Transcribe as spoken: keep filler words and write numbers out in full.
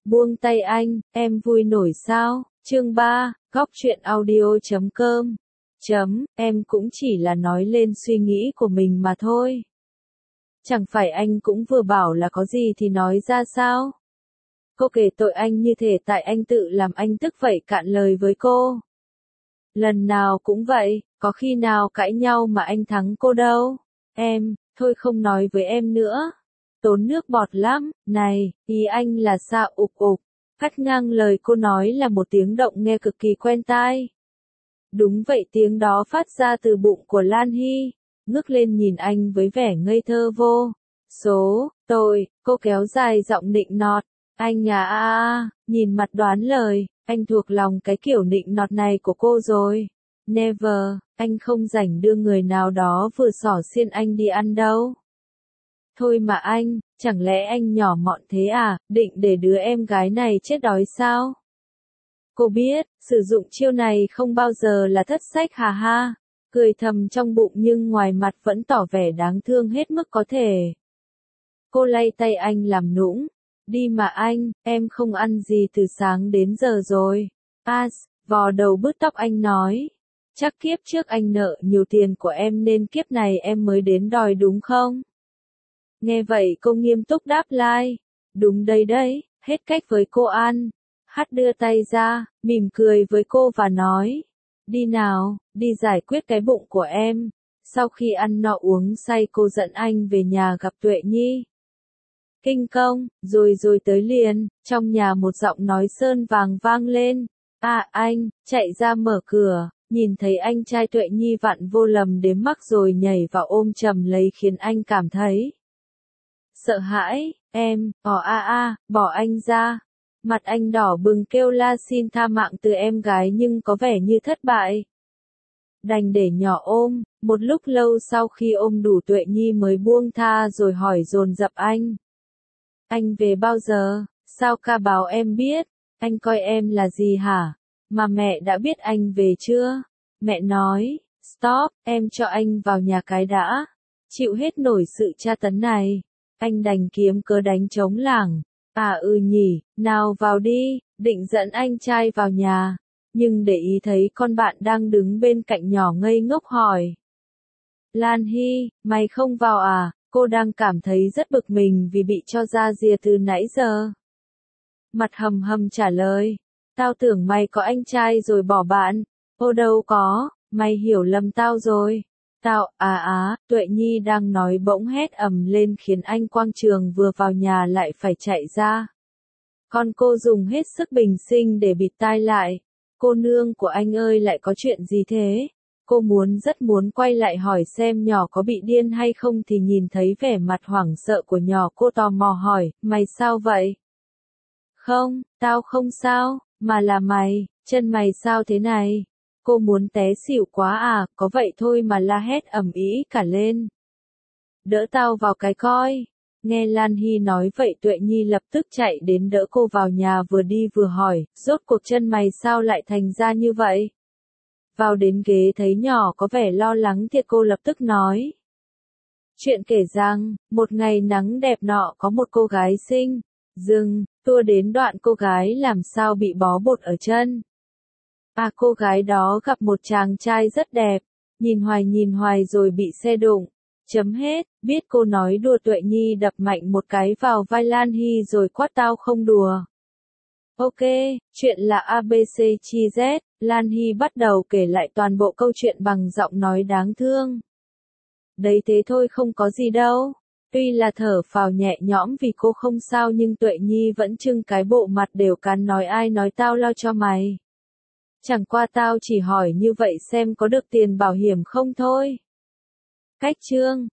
Buông tay anh, em vui nổi sao? Chương ba, góc truyện audio chấm com. Chấm, em cũng chỉ là nói lên suy nghĩ của mình mà thôi. Chẳng phải anh cũng vừa bảo là có gì thì nói ra sao? Cô kể tội anh như thể tại anh tự làm anh tức vậy cạn lời với cô. Lần nào cũng vậy, có khi nào cãi nhau mà anh thắng cô đâu. Em, thôi không nói với em nữa. Tốn nước bọt lắm, này, ý anh là sao ục ục. Cắt ngang lời cô nói là một tiếng động nghe cực kỳ quen tai. Đúng vậy, tiếng đó phát ra từ bụng của Lan Hy, ngước lên nhìn anh với vẻ ngây thơ vô số, tôi, cô kéo dài giọng nịnh nọt. Anh à a a, nhìn mặt đoán lời, anh thuộc lòng cái kiểu nịnh nọt này của cô rồi. Never, anh không rảnh đưa người nào đó vừa xỏ xiên anh đi ăn đâu. Thôi mà anh, chẳng lẽ anh nhỏ mọn thế à, định để đứa em gái này chết đói sao? Cô biết, sử dụng chiêu này không bao giờ là thất sách hà ha, cười thầm trong bụng nhưng ngoài mặt vẫn tỏ vẻ đáng thương hết mức có thể. Cô lay tay anh làm nũng, đi mà anh, em không ăn gì từ sáng đến giờ rồi. As, vò đầu bứt tóc anh nói, chắc kiếp trước anh nợ nhiều tiền của em nên kiếp này em mới đến đòi đúng không? Nghe vậy cô nghiêm túc đáp lại, đúng đây đấy, hết cách với cô ăn. Hát đưa tay ra, mỉm cười với cô và nói, đi nào, đi giải quyết cái bụng của em. Sau khi ăn no uống say cô dẫn anh về nhà gặp Tuệ Nhi. Kinh công, rồi rồi tới liền, trong nhà một giọng nói sơn vàng vang lên. À anh, chạy ra mở cửa, nhìn thấy anh trai Tuệ Nhi vặn vô lầm đếm mắc rồi nhảy vào ôm chầm lấy khiến anh cảm thấy sợ hãi. Em, bỏ a a, bỏ anh ra. Mặt anh đỏ bừng kêu la xin tha mạng từ em gái nhưng có vẻ như thất bại. Đành để nhỏ ôm, một lúc lâu sau khi ôm đủ Tuệ Nhi mới buông tha rồi hỏi dồn dập anh. Anh về bao giờ? Sao ca báo em biết? Anh coi em là gì hả? Mà mẹ đã biết anh về chưa? Mẹ nói, stop, em cho anh vào nhà cái đã. Chịu hết nổi sự tra tấn này. Anh đành kiếm cớ đánh trống lảng. À ừ nhỉ, nào vào đi, định dẫn anh trai vào nhà. Nhưng để ý thấy con bạn đang đứng bên cạnh nhỏ ngây ngốc hỏi. Lan Hy, mày không vào à? Cô đang cảm thấy rất bực mình vì bị cho ra rìa từ nãy giờ. Mặt hầm hầm trả lời. Tao tưởng mày có anh trai rồi bỏ bạn. Ô đâu có, mày hiểu lầm tao rồi. Tao, à á, Tuệ Nhi đang nói bỗng hét ầm lên khiến anh Quang Trường vừa vào nhà lại phải chạy ra. Con cô dùng hết sức bình sinh để bịt tai lại. Cô nương của anh ơi lại có chuyện gì thế? Cô muốn rất muốn quay lại hỏi xem nhỏ có bị điên hay không thì nhìn thấy vẻ mặt hoảng sợ của nhỏ cô tò mò hỏi, mày sao vậy? Không, tao không sao, mà là mày, chân mày sao thế này? Cô muốn té xỉu quá à, có vậy thôi mà la hét ầm ĩ cả lên. Đỡ tao vào cái coi. Nghe Lan Hy nói vậy Tuệ Nhi lập tức chạy đến đỡ cô vào nhà vừa đi vừa hỏi, rốt cuộc chân mày sao lại thành ra như vậy? Vào đến ghế thấy nhỏ có vẻ lo lắng thì cô lập tức nói. Chuyện kể rằng, một ngày nắng đẹp nọ có một cô gái xinh, dừng, tua đến đoạn cô gái làm sao bị bó bột ở chân. À cô gái đó gặp một chàng trai rất đẹp, nhìn hoài nhìn hoài rồi bị xe đụng. Chấm hết, biết cô nói đùa Tuệ Nhi đập mạnh một cái vào vai Lan Hy rồi quát tao không đùa. Ok, chuyện là a bê xê chi Z, Lan Hy bắt đầu kể lại toàn bộ câu chuyện bằng giọng nói đáng thương. Đấy thế thôi không có gì đâu. Tuy là thở phào nhẹ nhõm vì cô không sao nhưng Tuệ Nhi vẫn trưng cái bộ mặt đều cắn nói ai nói tao lo cho mày. Chẳng qua tao chỉ hỏi như vậy xem có được tiền bảo hiểm không thôi. Cách chương,